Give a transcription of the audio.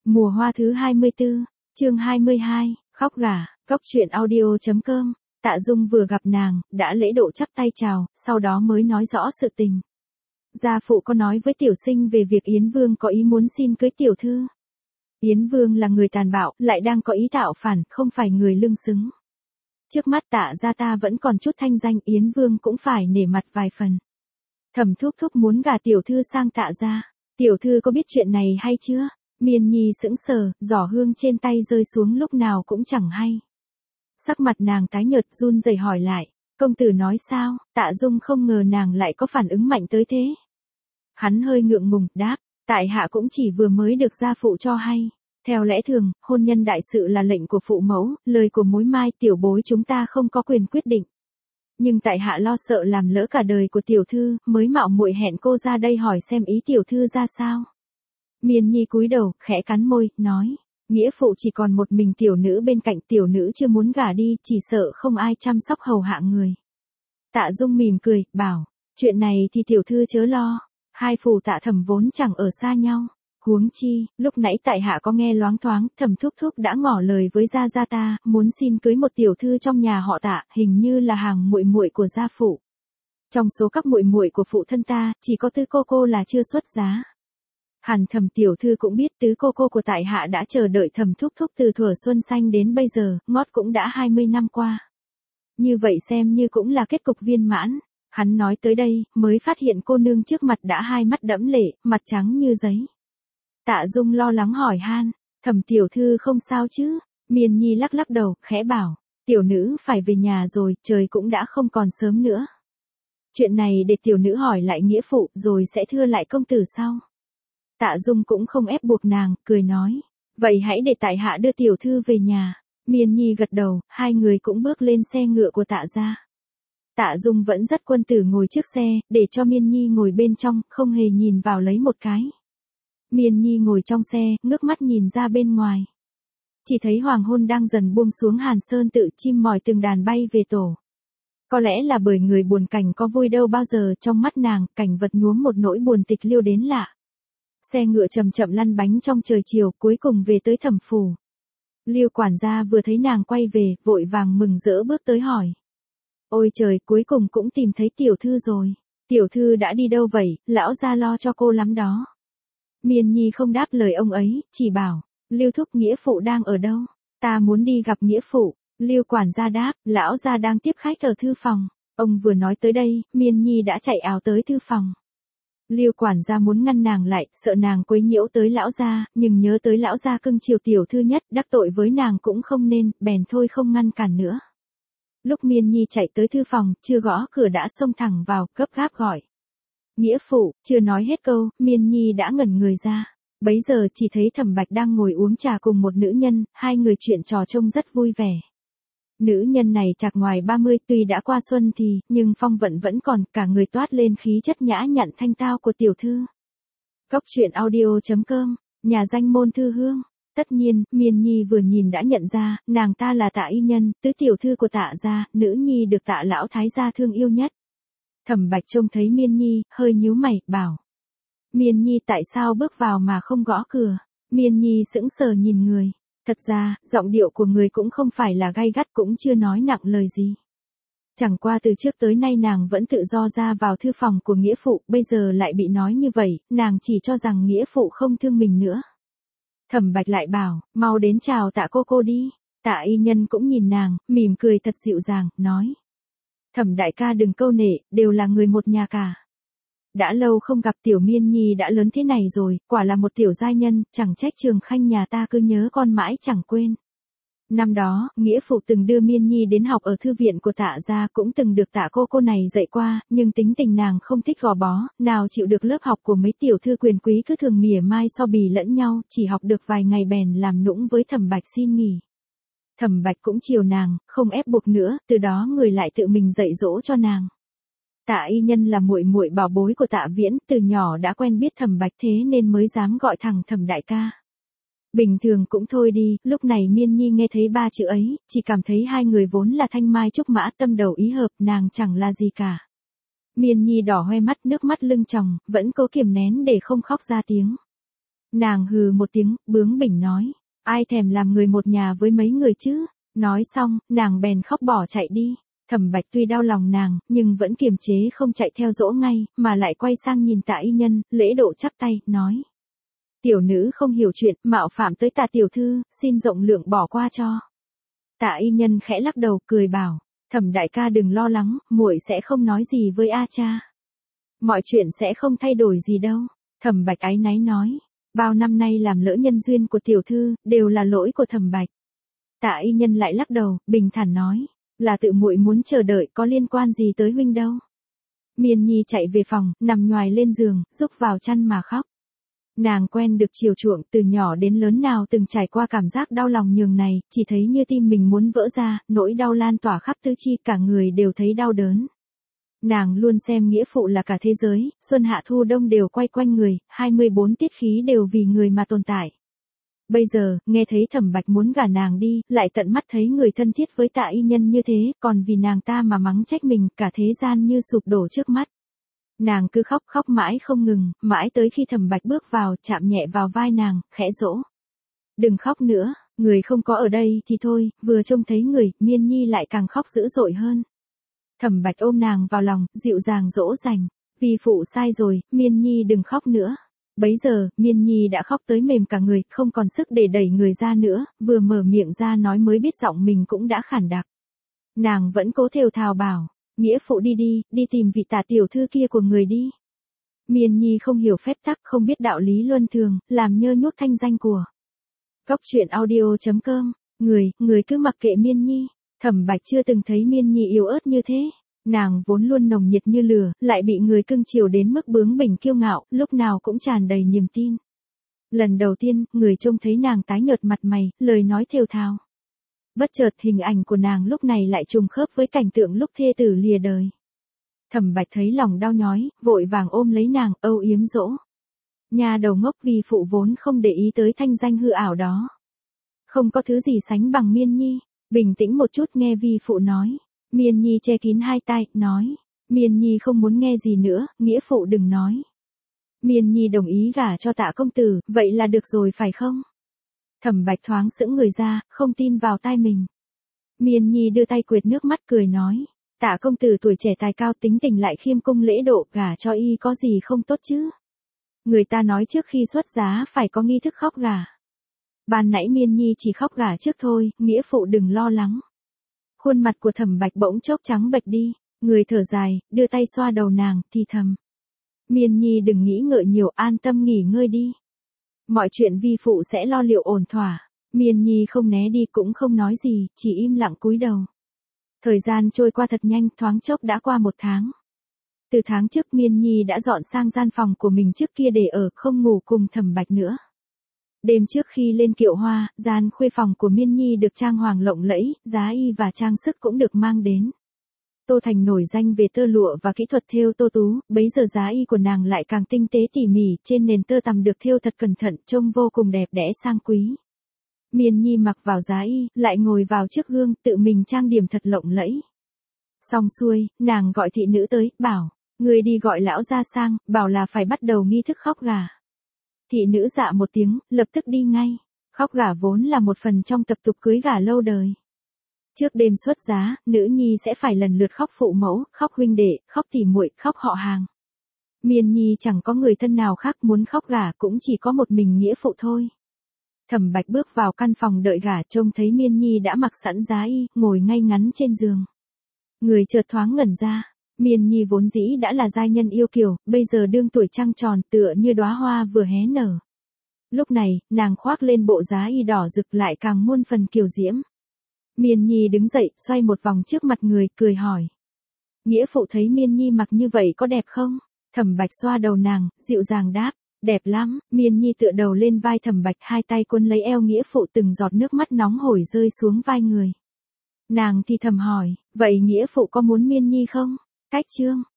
Mùa hoa thứ 24, chương 22, khóc gà, Cóc truyện audio.com. Tạ Dung vừa gặp nàng, đã lễ độ chắp tay chào, sau đó mới nói rõ sự tình. Gia phụ có nói với tiểu sinh về việc Yến Vương có ý muốn xin cưới tiểu thư. Yến Vương là người tàn bạo, lại đang có ý tạo phản, không phải người lương xứng. Trước mắt Tạ gia ta vẫn còn chút thanh danh, Yến Vương cũng phải nể mặt vài phần. Thẩm thúc thúc muốn gả tiểu thư sang Tạ gia. Tiểu thư có biết chuyện này hay chưa? Miên Nhi sững sờ, giỏ hương trên tay rơi xuống lúc nào cũng chẳng hay. Sắc mặt nàng tái nhợt run rẩy hỏi lại, công tử nói sao? Tạ Dung không ngờ nàng lại có phản ứng mạnh tới thế. Hắn hơi ngượng ngùng, đáp, tại hạ cũng chỉ vừa mới được gia phụ cho hay. Theo lẽ thường, hôn nhân đại sự là lệnh của phụ mẫu, lời của mối mai tiểu bối chúng ta không có quyền quyết định. Nhưng tại hạ lo sợ làm lỡ cả đời của tiểu thư, mới mạo muội hẹn cô ra đây hỏi xem ý tiểu thư ra sao. Miên Nhi cúi đầu, khẽ cắn môi, nói, nghĩa phụ chỉ còn một mình tiểu nữ bên cạnh, tiểu nữ chưa muốn gả đi, chỉ sợ không ai chăm sóc hầu hạ người. Tạ Dung mỉm cười, bảo, chuyện này thì tiểu thư chớ lo, hai phủ Tạ Thẩm vốn chẳng ở xa nhau. Huống chi, lúc nãy tại hạ có nghe loáng thoáng, Thẩm thúc thúc đã ngỏ lời với gia gia ta, muốn xin cưới một tiểu thư trong nhà họ Tạ, hình như là hàng muội muội của gia phụ. Trong số các muội muội của phụ thân ta, chỉ có Tứ cô là chưa xuất giá. Hẳn Thẩm tiểu thư cũng biết Tứ cô của tại hạ đã chờ đợi Thẩm thúc thúc từ thuở xuân xanh đến bây giờ, ngót cũng đã 20 năm qua. Như vậy xem như cũng là kết cục viên mãn. Hắn nói tới đây, mới phát hiện cô nương trước mặt đã hai mắt đẫm lệ, mặt trắng như giấy. Tạ Dung lo lắng hỏi han, Thẩm tiểu thư không sao chứ? Miên Nhi lắc lắc đầu, khẽ bảo, tiểu nữ phải về nhà rồi, trời cũng đã không còn sớm nữa. Chuyện này để tiểu nữ hỏi lại nghĩa phụ, rồi sẽ thưa lại công tử sau. Tạ Dung cũng không ép buộc nàng, cười nói, vậy hãy để tại hạ đưa tiểu thư về nhà. Miên Nhi gật đầu, hai người cũng bước lên xe ngựa của Tạ gia. Tạ Dung vẫn dắt quân tử ngồi trước xe, để cho Miên Nhi ngồi bên trong, không hề nhìn vào lấy một cái. Miên Nhi ngồi trong xe, ngước mắt nhìn ra bên ngoài. Chỉ thấy hoàng hôn đang dần buông xuống Hàn Sơn tự, chim mỏi từng đàn bay về tổ. Có lẽ là bởi người buồn cảnh có vui đâu bao giờ, trong mắt nàng, cảnh vật nhuốm một nỗi buồn tịch liêu đến lạ. Xe ngựa chậm chậm lăn bánh trong trời chiều, cuối cùng về tới Thẩm phủ. Liêu quản gia vừa thấy nàng quay về, vội vàng mừng rỡ bước tới hỏi. Ôi trời, cuối cùng cũng tìm thấy tiểu thư rồi. Tiểu thư đã đi đâu vậy, lão gia lo cho cô lắm đó. Miên Nhi không đáp lời ông ấy, chỉ bảo, Liêu thúc nghĩa phụ đang ở đâu? Ta muốn đi gặp nghĩa phụ. Liêu quản gia đáp, lão gia đang tiếp khách ở thư phòng. Ông vừa nói tới đây, Miên Nhi đã chạy ào tới thư phòng. Liêu quản gia muốn ngăn nàng lại, sợ nàng quấy nhiễu tới lão gia, nhưng nhớ tới lão gia cưng chiều tiểu thư nhất, đắc tội với nàng cũng không nên, bèn thôi không ngăn cản nữa. Lúc Miên Nhi chạy tới thư phòng, chưa gõ cửa đã xông thẳng vào, gấp gáp gọi. Nghĩa phụ, chưa nói hết câu, Miên Nhi đã ngẩn người ra. Bấy giờ chỉ thấy Thẩm Bạch đang ngồi uống trà cùng một nữ nhân, hai người chuyện trò trông rất vui vẻ. Nữ nhân này chạc ngoài 30, tuy đã qua xuân thì, nhưng phong vận vẫn còn, cả người toát lên khí chất nhã nhặn thanh tao của tiểu thư. Cóc truyện audio.com, nhà danh môn thư hương. Tất nhiên, Miên Nhi vừa nhìn đã nhận ra, nàng ta là Tạ y nhân, tứ tiểu thư của Tạ gia, nữ nhi được Tạ lão thái gia thương yêu nhất. Thẩm Bạch trông thấy Miên Nhi, hơi nhíu mày, bảo. Miên Nhi tại sao bước vào mà không gõ cửa? Miên Nhi sững sờ nhìn người. Thật ra, giọng điệu của người cũng không phải là gay gắt, cũng chưa nói nặng lời gì. Chẳng qua từ trước tới nay nàng vẫn tự do ra vào thư phòng của nghĩa phụ, bây giờ lại bị nói như vậy, nàng chỉ cho rằng nghĩa phụ không thương mình nữa. Thẩm Bạch lại bảo, mau đến chào Tạ cô đi. Tạ y nhân cũng nhìn nàng, mỉm cười thật dịu dàng, nói. Thẩm đại ca đừng câu nệ, đều là người một nhà cả. Đã lâu không gặp tiểu Miên Nhi đã lớn thế này rồi, quả là một tiểu giai nhân, chẳng trách Trường Khanh nhà ta cứ nhớ con mãi chẳng quên. Năm đó, nghĩa phụ từng đưa Miên Nhi đến học ở thư viện của Tạ gia, cũng từng được Tạ cô này dạy qua, nhưng tính tình nàng không thích gò bó, nào chịu được lớp học của mấy tiểu thư quyền quý cứ thường mỉa mai so bì lẫn nhau, chỉ học được vài ngày bèn làm nũng với Thẩm Bạch xin nghỉ. Thẩm Bạch cũng chiều nàng, không ép buộc nữa, từ đó người lại tự mình dạy dỗ cho nàng. Tạ y nhân là muội muội bảo bối của Tạ Viễn, từ nhỏ đã quen biết Thẩm Bạch thế nên mới dám gọi thẳng Thẩm đại ca. Bình thường cũng thôi đi, lúc này Miên Nhi nghe thấy ba chữ ấy, chỉ cảm thấy hai người vốn là thanh mai trúc mã, tâm đầu ý hợp, nàng chẳng là gì cả. Miên Nhi đỏ hoe mắt, nước mắt lưng tròng, vẫn cố kiềm nén để không khóc ra tiếng. Nàng hừ một tiếng, bướng bỉnh nói, ai thèm làm người một nhà với mấy người chứ, nói xong, nàng bèn khóc bỏ chạy đi. Thẩm Bạch tuy đau lòng nàng, nhưng vẫn kiềm chế không chạy theo dỗ ngay, mà lại quay sang nhìn Tạ Y Nhân, lễ độ chắp tay, nói. Tiểu nữ không hiểu chuyện, mạo phạm tới Tạ tiểu thư, xin rộng lượng bỏ qua cho. Tạ Y Nhân khẽ lắc đầu, cười bảo, Thẩm đại ca đừng lo lắng, muội sẽ không nói gì với A cha. Mọi chuyện sẽ không thay đổi gì đâu. Thẩm Bạch áy náy nói, bao năm nay làm lỡ nhân duyên của tiểu thư, đều là lỗi của Thẩm Bạch. Tạ Y Nhân lại lắc đầu, bình thản nói, là tự muội muốn chờ đợi, có liên quan gì tới huynh đâu. Miên Nhi chạy về phòng, nằm nhoài lên giường, rúc vào chăn mà khóc. Nàng quen được chiều chuộng, từ nhỏ đến lớn nào từng trải qua cảm giác đau lòng nhường này, chỉ thấy như tim mình muốn vỡ ra, nỗi đau lan tỏa khắp tứ chi, cả người đều thấy đau đớn. Nàng luôn xem nghĩa phụ là cả thế giới, xuân hạ thu đông đều quay quanh người, 24 tiết khí đều vì người mà tồn tại. Bây giờ, nghe thấy Thẩm Bạch muốn gả nàng đi, lại tận mắt thấy người thân thiết với Tạ Y Nhân như thế, còn vì nàng ta mà mắng trách mình, cả thế gian như sụp đổ trước mắt. Nàng cứ khóc mãi không ngừng, mãi tới khi Thẩm Bạch bước vào, chạm nhẹ vào vai nàng, khẽ dỗ. Đừng khóc nữa, người không có ở đây thì thôi, vừa trông thấy người, Miên Nhi lại càng khóc dữ dội hơn. Thẩm Bạch ôm nàng vào lòng, dịu dàng dỗ dành. Vì phụ sai rồi, Miên Nhi đừng khóc nữa. Bấy giờ, Miên Nhi đã khóc tới mềm cả người, không còn sức để đẩy người ra nữa, vừa mở miệng ra nói mới biết giọng mình cũng đã khản đặc. Nàng vẫn cố thều thào bảo, nghĩa phụ đi tìm vị Tạ tiểu thư kia của người đi. Miên Nhi không hiểu phép tắc, không biết đạo lý luân thường, làm nhơ nhuốc thanh danh của. Góc truyện audio.com, người cứ mặc kệ Miên Nhi. Thẩm Bạch chưa từng thấy Miên Nhi yếu ớt như thế. Nàng vốn luôn nồng nhiệt như lửa, lại bị người cưng chiều đến mức bướng bỉnh kiêu ngạo, lúc nào cũng tràn đầy niềm tin. Lần đầu tiên, người trông thấy nàng tái nhợt mặt mày, lời nói thều thào. Bất chợt hình ảnh của nàng lúc này lại trùng khớp với cảnh tượng lúc thê tử lìa đời. Thẩm Bạch thấy lòng đau nhói, vội vàng ôm lấy nàng, âu yếm dỗ. Nhà đầu ngốc, vì phụ vốn không để ý tới thanh danh hư ảo đó. Không có thứ gì sánh bằng Miên Nhi, bình tĩnh một chút nghe vi phụ nói. Miên Nhi che kín hai tai, nói. Miên Nhi không muốn nghe gì nữa, nghĩa phụ đừng nói. Miên Nhi đồng ý gả cho Tạ công tử, vậy là được rồi phải không? Thẩm Bạch thoáng sững người ra, không tin vào tai mình. Miên Nhi đưa tay quệt nước mắt cười nói. Tạ công tử tuổi trẻ tài cao, tính tình lại khiêm cung lễ độ, gả cho y có gì không tốt chứ? Người ta nói trước khi xuất giá phải có nghi thức khóc gả. Ban nãy Miên Nhi chỉ khóc gả trước thôi, nghĩa phụ đừng lo lắng. Khuôn mặt của Thẩm Bạch bỗng chốc trắng bệch đi, người thở dài, đưa tay xoa đầu nàng, thì thầm. Miên Nhi đừng nghĩ ngợi nhiều, an tâm nghỉ ngơi đi. Mọi chuyện vi phụ sẽ lo liệu ổn thỏa. Miên Nhi không né đi cũng không nói gì, chỉ im lặng cúi đầu. Thời gian trôi qua thật nhanh, thoáng chốc đã qua 1 tháng. Từ tháng trước Miên Nhi đã dọn sang gian phòng của mình trước kia để ở, không ngủ cùng Thẩm Bạch nữa. Đêm trước khi lên kiệu hoa, gian khuê phòng của Miên Nhi được trang hoàng lộng lẫy, giá y và trang sức cũng được mang đến. Tô Thành nổi danh về tơ lụa và kỹ thuật thêu tô tú, bấy giờ giá y của nàng lại càng tinh tế tỉ mỉ, trên nền tơ tằm được thêu thật cẩn thận, trông vô cùng đẹp đẽ sang quý. Miên Nhi mặc vào giá y, lại ngồi vào trước gương, tự mình trang điểm thật lộng lẫy. Xong xuôi, nàng gọi thị nữ tới, bảo, người đi gọi lão gia sang, bảo là phải bắt đầu nghi thức khóc gà. Thị nữ dạ một tiếng, lập tức đi ngay. Khóc gả vốn là một phần trong tập tục cưới gả lâu đời. Trước đêm xuất giá, nữ nhi sẽ phải lần lượt khóc phụ mẫu, khóc huynh đệ, khóc tỉ muội, khóc họ hàng. Miên Nhi chẳng có người thân nào khác muốn khóc gả, cũng chỉ có một mình nghĩa phụ thôi. Thẩm Bạch bước vào căn phòng đợi gả, trông thấy Miên Nhi đã mặc sẵn giá y, ngồi ngay ngắn trên giường. Người chợt thoáng ngẩn ra. Miên Nhi vốn dĩ đã là giai nhân yêu kiều, bây giờ đương tuổi trăng tròn, tựa như đóa hoa vừa hé nở. Lúc này, nàng khoác lên bộ giá y đỏ rực lại càng muôn phần kiều diễm. Miên Nhi đứng dậy, xoay một vòng trước mặt người, cười hỏi. Nghĩa phụ thấy Miên Nhi mặc như vậy có đẹp không? Thẩm Bạch xoa đầu nàng, dịu dàng đáp. Đẹp lắm. Miên Nhi tựa đầu lên vai Thẩm Bạch, hai tay cuốn lấy eo nghĩa phụ, từng giọt nước mắt nóng hổi rơi xuống vai người. Nàng thì thầm hỏi, vậy nghĩa phụ có muốn Miên Nhi không? Cách chương